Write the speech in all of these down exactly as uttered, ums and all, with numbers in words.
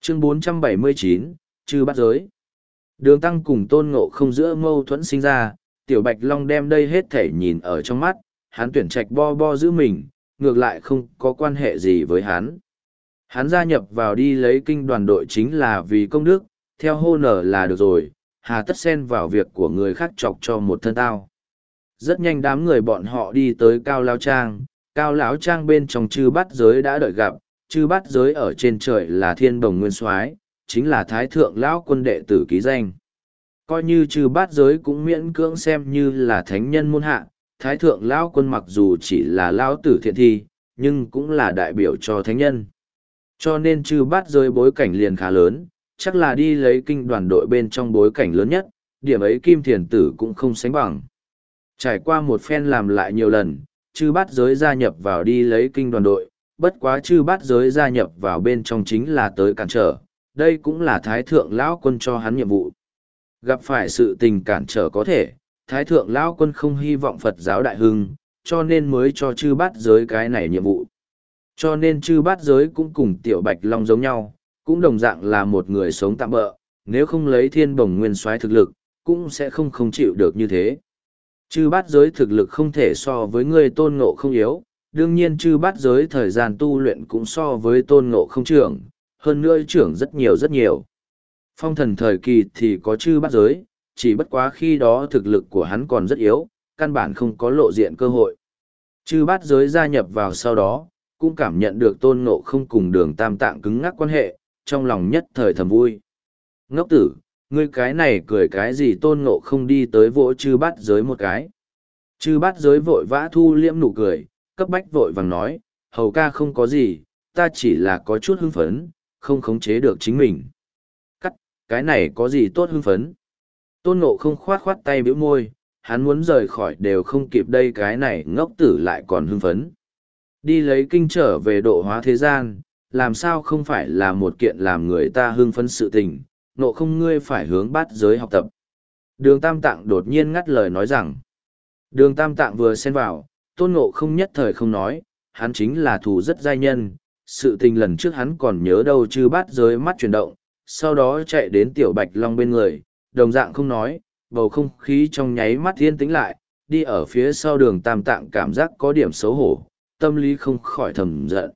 Chương bốn trăm bảy mươi chín, Chư Bát Giới. Đường Tăng cùng Tôn Ngộ Không giữa mâu thuẫn sinh ra, Tiểu Bạch Long đem đây hết thể nhìn ở trong mắt, hắn tuyển trạch bo bo giữ mình, ngược lại không có quan hệ gì với hắn. Hắn gia nhập vào đi lấy kinh đoàn đội chính là vì công đức, theo hô nở là được rồi, hà tất xen vào việc của người khác chọc cho một thân tao. Rất nhanh đám người bọn họ đi tới Cao Lão Trang, Cao Lão Trang bên trong Chư Bát Giới đã đợi gặp, Chư Bát Giới ở trên trời là Thiên Bồng Nguyên Soái, chính là Thái Thượng Lão Quân đệ tử ký danh. Coi như Chư Bát Giới cũng miễn cưỡng xem như là thánh nhân môn hạ, Thái Thượng Lão Quân mặc dù chỉ là Lão Tử thiện thi, nhưng cũng là đại biểu cho thánh nhân. Cho nên Chư Bát Giới bối cảnh liền khá lớn, chắc là đi lấy kinh đoàn đội bên trong bối cảnh lớn nhất, điểm ấy Kim Thiền Tử cũng không sánh bằng. Trải qua một phen làm lại nhiều lần, Chư Bát Giới gia nhập vào đi lấy kinh đoàn đội, bất quá Chư Bát Giới gia nhập vào bên trong chính là tới cản trở, đây cũng là Thái Thượng Lão Quân cho hắn nhiệm vụ. Gặp phải sự tình cản trở có thể, Thái Thượng Lão Quân không hy vọng Phật giáo đại hưng, cho nên mới cho Chư Bát Giới cái này nhiệm vụ. Cho nên Chư Bát Giới cũng cùng Tiểu Bạch Long giống nhau, cũng đồng dạng là một người sống tạm bợ, nếu không lấy Thiên Bồng Nguyên Soái thực lực, cũng sẽ không không chịu được như thế. Chư Bát Giới thực lực không thể so với người Tôn Ngộ Không yếu, đương nhiên Chư Bát Giới thời gian tu luyện cũng so với Tôn Ngộ Không trưởng, hơn nữa trưởng rất nhiều rất nhiều. Phong thần thời kỳ thì có Chư Bát Giới, chỉ bất quá khi đó thực lực của hắn còn rất yếu, căn bản không có lộ diện cơ hội. Chư Bát Giới gia nhập vào sau đó, cũng cảm nhận được Tôn Ngộ Không cùng Đường Tam Tạng cứng ngắc quan hệ, trong lòng nhất thời thầm vui. Ngốc tử, ngươi cái này cười cái gì? Tôn Ngộ Không đi tới vỗ Chư Bát Giới một cái. Chư Bát Giới vội vã thu liễm nụ cười, cấp bách vội vàng nói, hầu ca không có gì, ta chỉ là có chút hưng phấn, không khống chế được chính mình. Cắt, cái này có gì tốt hưng phấn? Tôn Ngộ Không khoát khoát tay bĩu môi, hắn muốn rời khỏi đều không kịp đây, cái này ngốc tử lại còn hưng phấn. Đi lấy kinh trở về độ hóa thế gian, làm sao không phải là một kiện làm người ta hưng phấn sự tình, Ngộ Không ngươi phải hướng Bát Giới học tập. Đường Tam Tạng đột nhiên ngắt lời nói rằng, Đường Tam Tạng vừa xen vào, Tôn Ngộ Không nhất thời không nói, hắn chính là thù rất giai nhân, sự tình lần trước hắn còn nhớ đâu. Chư Bát Giới mắt chuyển động, sau đó chạy đến Tiểu Bạch Long bên người, đồng dạng không nói, bầu không khí trong nháy mắt yên tĩnh lại, đi ở phía sau Đường Tam Tạng cảm giác có điểm xấu hổ, tâm lý không khỏi thầm giận.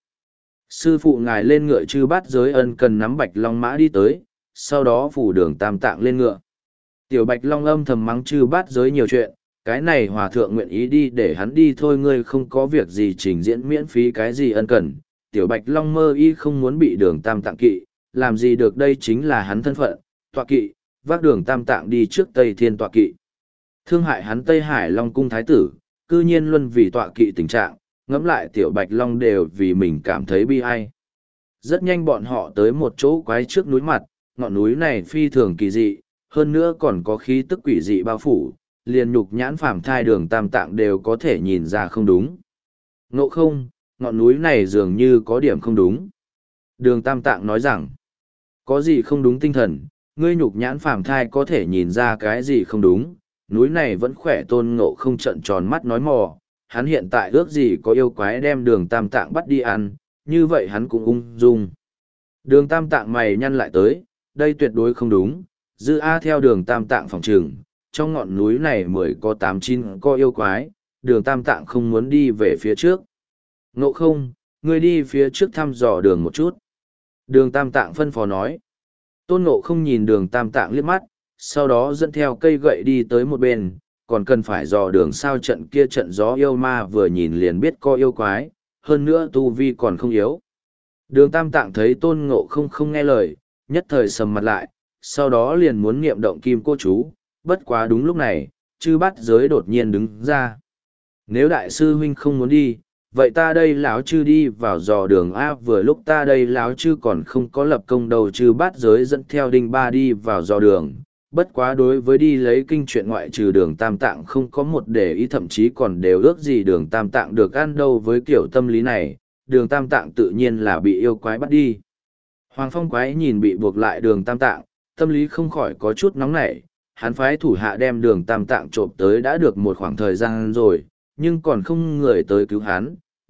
Sư phụ ngài lên ngựa. Chư Bát Giới ân cần nắm Bạch Long mã đi tới, sau đó phủ Đường Tam Tạng lên ngựa. Tiểu Bạch Long âm thầm mắng Chư Bát Giới nhiều chuyện, cái này hòa thượng nguyện ý đi để hắn đi thôi, ngươi không có việc gì trình diễn miễn phí cái gì ân cần. Tiểu Bạch Long mơ y không muốn bị Đường Tam Tạng kỵ, làm gì được, đây chính là hắn thân phận, tọa kỵ, vác Đường Tam Tạng đi trước Tây Thiên tọa kỵ. Thương hại hắn Tây Hải Long cung thái tử, cư nhiên luân vì tọa kỵ tình trạng, ngẫm lại Tiểu Bạch Long đều vì mình cảm thấy bi ai. Rất nhanh bọn họ tới một chỗ quái trước núi mặt, ngọn núi này phi thường kỳ dị, hơn nữa còn có khí tức quỷ dị bao phủ, liền nhục nhãn phàm thai Đường Tam Tạng đều có thể nhìn ra không đúng. Ngộ Không, ngọn núi này dường như có điểm không đúng. Đường Tam Tạng nói rằng, có gì không đúng tinh thần, ngươi nhục nhãn phàm thai có thể nhìn ra cái gì không đúng, núi này vẫn khỏe. Tôn Ngộ Không trợn tròn mắt nói mò, hắn hiện tại ước gì có yêu quái đem Đường Tam Tạng bắt đi ăn, như vậy hắn cũng ung dung. Đường Tam Tạng mày nhăn lại tới, đây tuyệt đối không đúng, dư A theo Đường Tam Tạng phòng trường, trong ngọn núi này mười có tám chín có yêu quái, Đường Tam Tạng không muốn đi về phía trước. Ngộ Không, ngươi đi phía trước thăm dò đường một chút. Đường Tam Tạng phân phó nói. Tôn Ngộ Không nhìn Đường Tam Tạng liếc mắt, sau đó dẫn theo cây gậy đi tới một bên, còn cần phải dò đường sao? Trận kia trận gió yêu ma vừa nhìn liền biết có yêu quái, hơn nữa tu vi còn không yếu. Đường Tam Tạng thấy Tôn Ngộ Không không nghe lời, nhất thời sầm mặt lại, sau đó liền muốn niệm động kim cô chú, bất quá đúng lúc này, Chư Bát Giới đột nhiên đứng ra. Nếu đại sư huynh không muốn đi, vậy ta đây lão chư đi vào dò đường a. Vừa lúc ta đây lão chư còn không có lập công đầu. Chư Bát Giới dẫn theo đinh ba đi vào dò đường, bất quá đối với đi lấy kinh chuyện ngoại trừ Đường Tam Tạng không có một để ý, thậm chí còn đều ước gì Đường Tam Tạng được ăn đâu. Với kiểu tâm lý này, Đường Tam Tạng tự nhiên là bị yêu quái bắt đi. Hoàng Phong quái nhìn bị buộc lại Đường Tam Tạng, tâm lý không khỏi có chút nóng nảy, hắn phái thủ hạ đem Đường Tam Tạng trộm tới đã được một khoảng thời gian rồi, nhưng còn không người tới cứu hắn.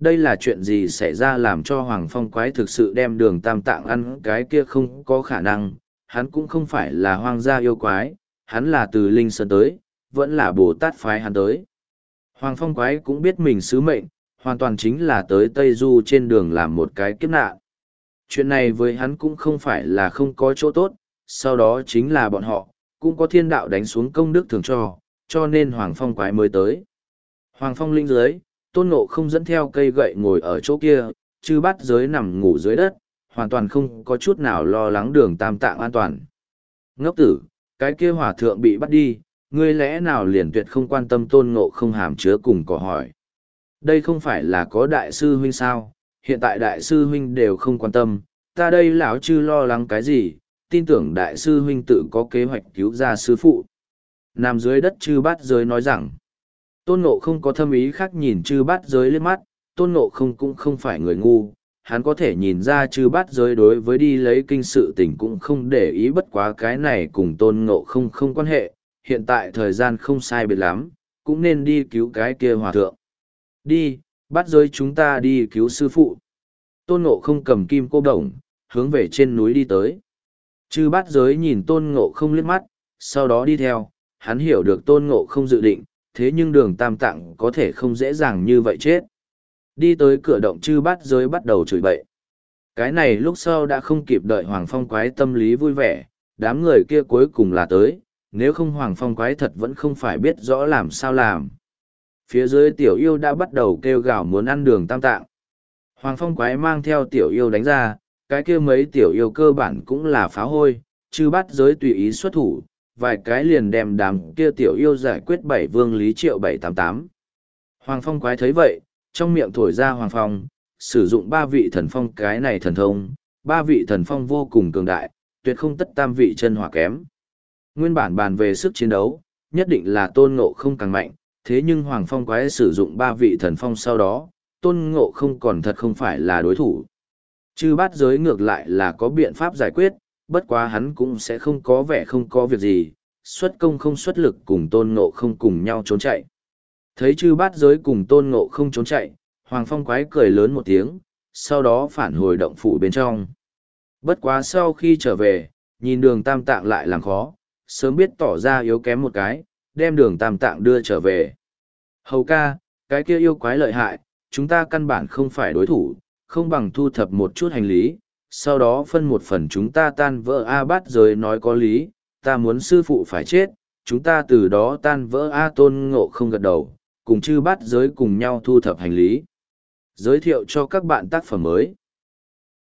Đây là chuyện gì xảy ra làm cho Hoàng Phong quái thực sự đem đường tam tạng ăn cái kia không có khả năng, hắn cũng không phải là hoang gia yêu quái, hắn là từ Linh Sơn tới, vẫn là Bồ Tát phái hắn tới. Hoàng Phong quái cũng biết mình sứ mệnh, hoàn toàn chính là tới Tây Du trên đường làm một cái kiếp nạn. Chuyện này với hắn cũng không phải là không có chỗ tốt, sau đó chính là bọn họ, cũng có thiên đạo đánh xuống công đức thường cho, cho nên Hoàng Phong quái mới tới. Hoàng Phong linh dưới, Tôn Ngộ không dẫn theo cây gậy ngồi ở chỗ kia, chư bắt giới nằm ngủ dưới đất, hoàn toàn không có chút nào lo lắng đường tam tạng an toàn. Ngốc tử, cái kia hỏa thượng bị bắt đi, ngươi lẽ nào liền tuyệt không quan tâm Tôn Ngộ không hàm chứa cùng cỏ hỏi. Đây không phải là có đại sư huynh sao, hiện tại đại sư huynh đều không quan tâm, ta đây lão chư lo lắng cái gì, tin tưởng đại sư huynh tự có kế hoạch cứu ra sư phụ. Nằm dưới đất chư bát giới nói rằng, Tôn Ngộ không có thâm ý khác nhìn chư bát giới liếc mắt, Tôn Ngộ không cũng không phải người ngu, hắn có thể nhìn ra chư bát giới đối với đi lấy kinh sự tình cũng không để ý, bất quá cái này cùng Tôn Ngộ không không quan hệ, hiện tại thời gian không sai biệt lắm, cũng nên đi cứu cái kia hòa thượng. Đi, bát giới chúng ta đi cứu sư phụ. Tôn Ngộ không cầm kim cô đồng, hướng về trên núi đi tới. Chư bát giới nhìn Tôn Ngộ không liếc mắt, sau đó đi theo, hắn hiểu được Tôn Ngộ không dự định, thế nhưng đường tam tạng có thể không dễ dàng như vậy chết. Đi tới cửa động chư bát giới bắt đầu chửi bậy. Cái này lúc sau đã không kịp đợi Hoàng Phong quái tâm lý vui vẻ, đám người kia cuối cùng là tới, nếu không Hoàng Phong quái thật vẫn không phải biết rõ làm sao làm. Phía dưới tiểu yêu đã bắt đầu kêu gào muốn ăn đường tam tạng. Hoàng Phong quái mang theo tiểu yêu đánh ra, cái kia mấy tiểu yêu cơ bản cũng là phá hôi, chư bát giới tùy ý xuất thủ, vài cái liền đem đám kia tiểu yêu giải quyết bảy vương lý triệu bảy tám tám. Hoàng Phong quái thấy vậy, trong miệng thổi ra Hoàng Phong, sử dụng ba vị thần phong cái này thần thông, ba vị thần phong vô cùng cường đại, tuyệt không tất tam vị chân hỏa kém. Nguyên bản bàn về sức chiến đấu, nhất định là Tôn Ngộ không càng mạnh, thế nhưng Hoàng Phong quái sử dụng ba vị thần phong sau đó, Tôn Ngộ không còn thật không phải là đối thủ. Chư bát giới ngược lại là có biện pháp giải quyết, bất quá hắn cũng sẽ không có vẻ không có việc gì, xuất công không xuất lực cùng Tôn Ngộ không cùng nhau trốn chạy. Thấy chư bát giới cùng Tôn Ngộ không trốn chạy, Hoàng Phong quái cười lớn một tiếng, sau đó phản hồi động phủ bên trong. Bất quá sau khi trở về, nhìn đường tam tạng lại làm khó, sớm biết tỏ ra yếu kém một cái, đem đường tam tạng đưa trở về. Hầu ca, cái kia yêu quái lợi hại, chúng ta căn bản không phải đối thủ, không bằng thu thập một chút hành lý, sau đó phân một phần chúng ta tan vỡ A bát giới nói có lý, ta muốn sư phụ phải chết, chúng ta từ đó tan vỡ A Tôn Ngộ không gật đầu, cùng chư bát giới cùng nhau thu thập hành lý. Giới thiệu cho các bạn tác phẩm mới.